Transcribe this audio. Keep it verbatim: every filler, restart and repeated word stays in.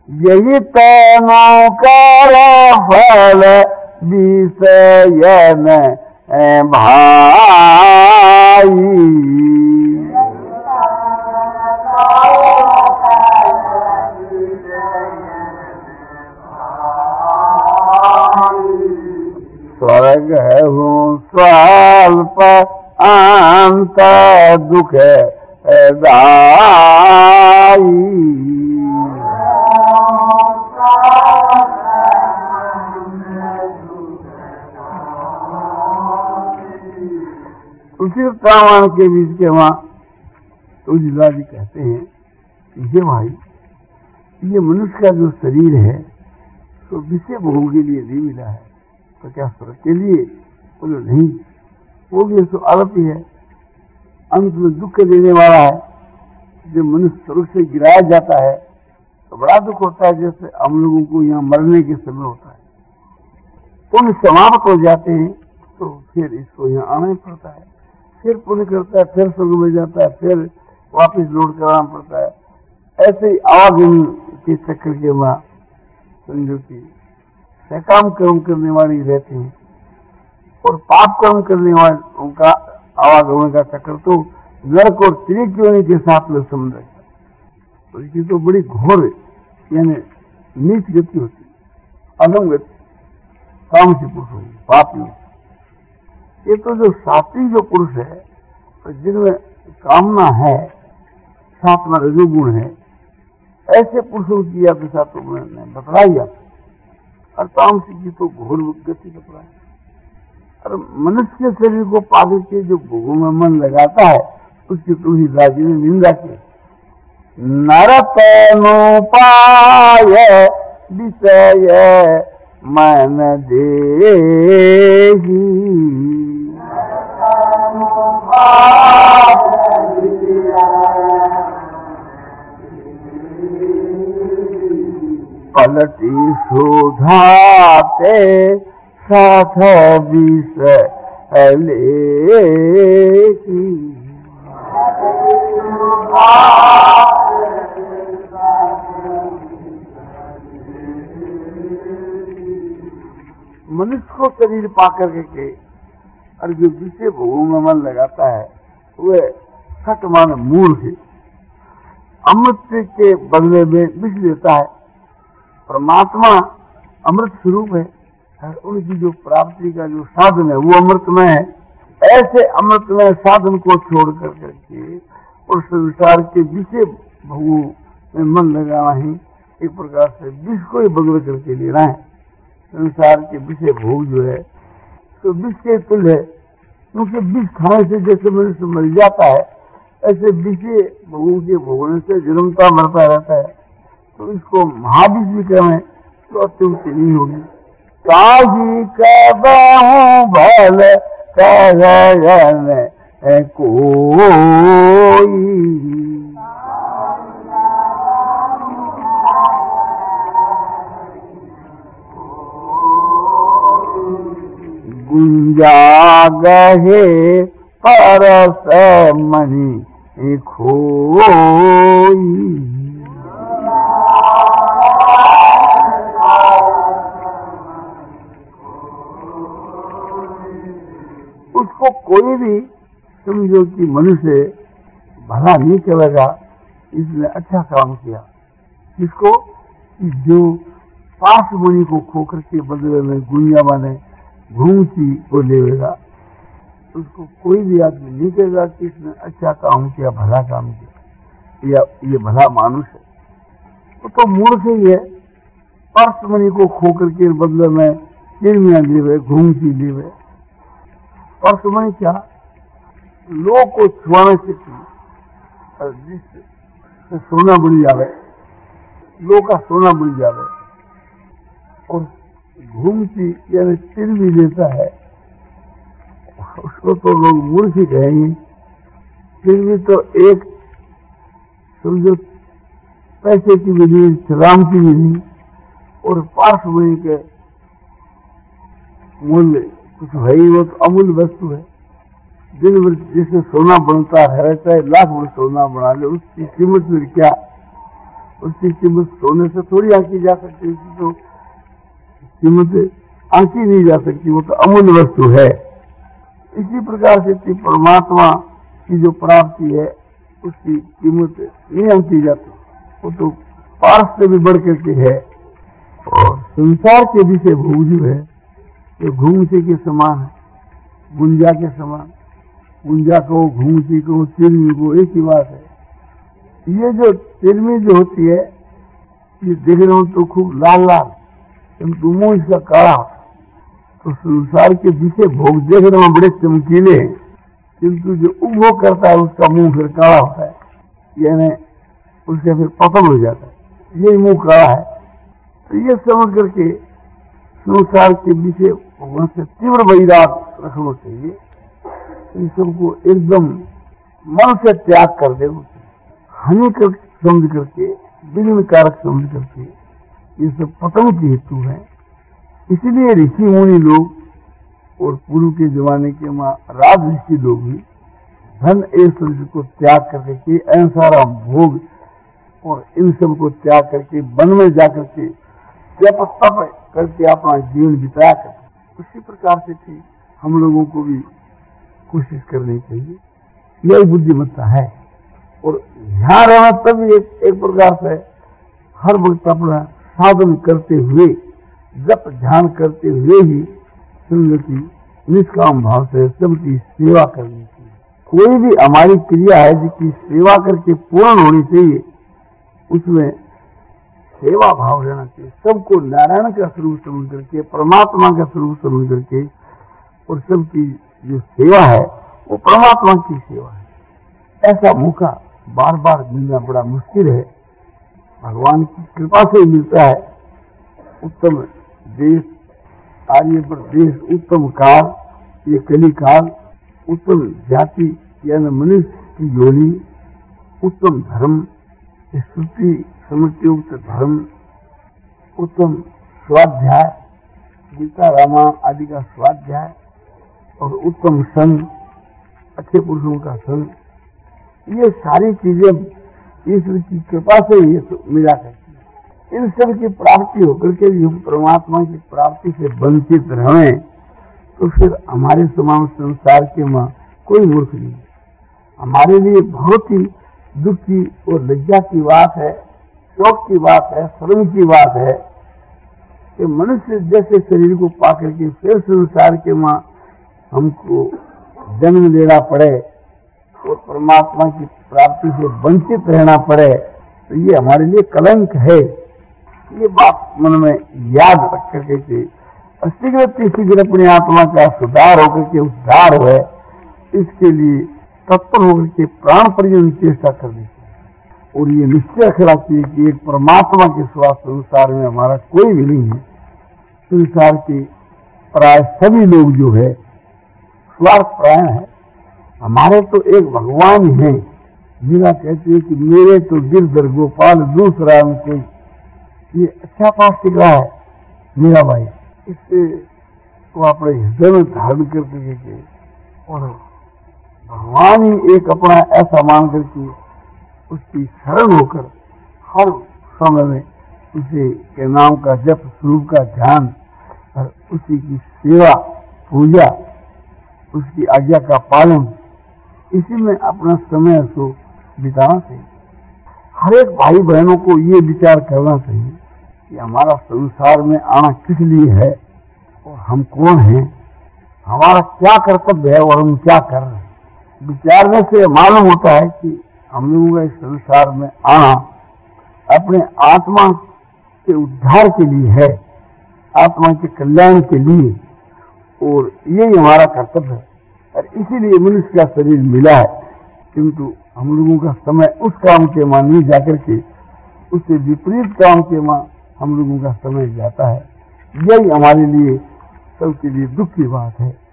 यही तेनों कर फल विषयन भाई। स्वर्ग हूँ स्वल्प अंत दुख दाई। उसी रामायण के बीच के वहां तुलसीदास जी कहते हैं कि ये भाई, ये मनुष्य का जो शरीर है तो विषय भोग के लिए नहीं मिला है, तो क्या स्वर्ग के लिए? बोलो नहीं, वो भी तो अल्प ही है, अंत में दुख देने वाला है। जब मनुष्य स्वर्ग से गिराया जाता है तो बड़ा दुख होता है, जैसे हम लोगों को यहाँ मरने के समय होता है। पुण्य समाप्त हो जाते हैं तो फिर इसको यहाँ आना ही पड़ता है, फिर पुण्य करता है, फिर स्वर्ग में जाता है, फिर वापस लौट कर आना पड़ता है। ऐसे ही आवागमन के चक्कर के वहां समझो कि सकाम कर्म करने वाली रहते हैं और पाप कर्म करने वाले उनका आवागमन का चक्कर तो नरक और त्रिकोणी के साथ में संबंध रखता है। तो इसकी तो बड़ी घोर यानी नीच गति होती है, अधम गति, तामसी पुरुष होगी, पापी। ये तो जो सात्विक जो पुरुष है, तो जिनमें कामना है, साथ में रजोगुण है, ऐसे पुरुषों की आपके साथ तो मैंने बतलाई आप, और तामसी की तो घोर गति बतलाई। और मनुष्य के शरीर को पाकर के जो भोगों में मन लगाता है, उसकी तुलसीदास जी ने निंदा की। नरतनोपाय विषय मन देही, पलटी सुधाते साथ विषय लेही। मनुष्य को शरीर पाकर के और जो विषय भोगों में मन लगाता है वह सट मान मूर्ख है, अमृत के बदले में विष लेता है। परमात्मा अमृत स्वरूप है और उनकी जो प्राप्ति का जो साधन है वो अमृतमय है। ऐसे अमृतमय साधन को छोड़ कर करके और संसार के विषय भोगों में मन लगाना ही एक प्रकार से विष को ही बदल करके लेना है। संसार के विषय भोग जो है तो विष के तुल्य है, क्योंकि विष खाने से जैसे मनुष्य मर जाता है, ऐसे विषय भोगों के भोगने से जन्मता मरता रहता है। तो इसको महाविष भी कहें तो अत्युक्ति नहीं होगी। काजी कहूं भल कहन कोई, गुंजा गहे परस मणि खोई। उसको कोई भी समझो कि मनुष्य भला नहीं करेगा, इसने अच्छा काम किया। इसको जो पास मणि को खोकर के बदले में गुंजा माने घूमती को लेगा, उसको कोई भी आदमी नहीं कहेगा कि इसने अच्छा काम किया, भला काम किया, या ये भला मानुष है। वो तो मूर्ख ही है, पास मणि को खोकर के बदले में चिड़िया लेवे, घूमती लेवे। और तुम्हें क्या लोग को छुआने से जिससे सोना बुड़ जावे, लोग का सोना बुड़ जावे, और घूमती यानी चिर भी लेता है, उसको तो लोग मूर्ख ही कहेंगे। फिर भी तो एक समझो पैसे की भी नहीं, शराब की भी नहीं, और पास में के मूल्य कुछ भाई वो तो अमूल्य वस्तु है। दिन भर जिससे सोना बनता है, चाहे लाख भर सोना बना ले, उसकी कीमत फिर क्या? उसकी कीमत सोने से थोड़ी आंकी जा सकती, उसकी तो कीमत आंकी नहीं जा सकती, वो तो अमूल्य वस्तु है। इसी प्रकार से परमात्मा की जो प्राप्ति है उसकी कीमत नहीं आंकी जाती, वो तो पार्थ से भी बढ़ करके है। और संसार के विषय भोग जो है ये घूमसी के समान है, गुंजा के समान। गुंजा को, घूमसी को, तिरमी को एक ही बात है। ये जो तिरमी जो होती है ये देख रहे हो तो खूब लाल लाल, किंतु मुंह इसका काला। तो संसार के विषय भोग देख रहे हो बड़े चमकीले हैं, किंतु जो उपभोग करता है उसका मुंह फिर काला होता है, यानी उसका फिर पतन हो जाता है, यही मुंह काला है। तो ये समझ करके संसार के विषय भगवान से तीव्र वैराग रखना चाहिए। इन सबको एकदम मन से त्याग कर दे, हानिकारक समझ करके, विघ्न कारक समझ करके, ये सब पतन की हेतु है। इसलिए ऋषि मुनि लोग और पूर्व के जमाने के माँ राज ऋषि लोग भी धन ऐश्वर्य को त्याग करके के अहिंसा भोग और इन सब को त्याग करके वन में जाकर के तपस्या करके अपना जीवन बिताया करते। उसी प्रकार से ठीक हम लोगों को भी कोशिश करनी चाहिए, यही बुद्धिमत्ता है। और यहाँ रहना तभी एक, एक प्रकार से हर वक्त अपना साधन करते हुए, जप ध्यान करते हुए ही संगति निष्काम भाव से सबकी सेवा करनी चाहिए। कोई भी हमारी क्रिया है जिसकी सेवा करके पूर्ण होनी चाहिए, उसमें सेवा भाव रहना चाहिए। सबको नारायण का स्वरूप समझ करके, परमात्मा का स्वरूप समझ करके, और सबकी जो सेवा है वो परमात्मा की सेवा है। ऐसा मौका बार बार मिलना बड़ा मुश्किल है, भगवान की कृपा से मिलता है। उत्तम देश, आर्य प्रदेश, उत्तम काल, ये कली काल, उत्तम जाति यानी मनुष्य की योनि, उत्तम धर्म, स्तुति समृत्युक्त धर्म, उत्तम स्वाध्याय, गीता रामायण आदि का स्वाध्याय, और उत्तम संग, अच्छे पुरुषों का संग, ये सारी चीजें ईश्वर की कृपा से ये तो मिला करती है। इन सब की प्राप्ति होकर के हम परमात्मा की प्राप्ति से वंचित रहे तो फिर हमारे समान संसार के मां कोई मूर्ख नहीं। हमारे लिए बहुत ही दुख की और लज्जा की बात है, शोक की बात है, शर्म की बात है कि मनुष्य जैसे शरीर को पाकर के फिर संसार के मां हमको जन्म लेना पड़े और परमात्मा की प्राप्ति से वंचित रहना पड़े, तो ये हमारे लिए कलंक है। ये बात मन में याद रख करके कि शीघ्र शीघ्र अपनी आत्मा का सुधार होकर के उद्धार हो, इसके लिए तत्पर होकर के प्राण पर्यंत चेष्टा करनी चाहिए। और ये निश्चय रखना चाहिए कि एक परमात्मा के सिवा संसार में हमारा कोई भी नहीं है। संसार के प्राय सभी लोग जो है स्वार्थ प्राण है। हमारे तो एक भगवान ही है, जिन्हें कहते हैं कि मेरे तो गिरधर गोपाल दूसरा कोई। ये अच्छा पाठ सीख रहा है मेरा भाई, इससे वो अपने हृदय में धारण करके और भगवान ही एक अपना ऐसा मान करके उसकी शरण होकर हर समय में उसे के नाम का जप, स्वरूप का ध्यान और उसी की सेवा पूजा, उसकी आज्ञा का पालन, इसी में अपना समय को बिताना चाहिए। हर एक भाई बहनों को ये विचार करना चाहिए कि हमारा संसार में आना किस लिए है और हम कौन हैं, हमारा क्या कर्तव्य है और हम क्या कर रहे हैं। विचारने से मालूम होता है कि हम लोगों का इस संसार में आना अपने आत्मा के उद्धार के लिए है, आत्मा के कल्याण के लिए, और यही हमारा कर्तव्य है। और इसीलिए मनुष्य का शरीर मिला है, किंतु हम लोगों का समय उस काम के मां नहीं जाकर के उससे विपरीत काम के मां हम लोगों का समय जाता है। यही हमारे लिए सबके लिए दुख की बात है।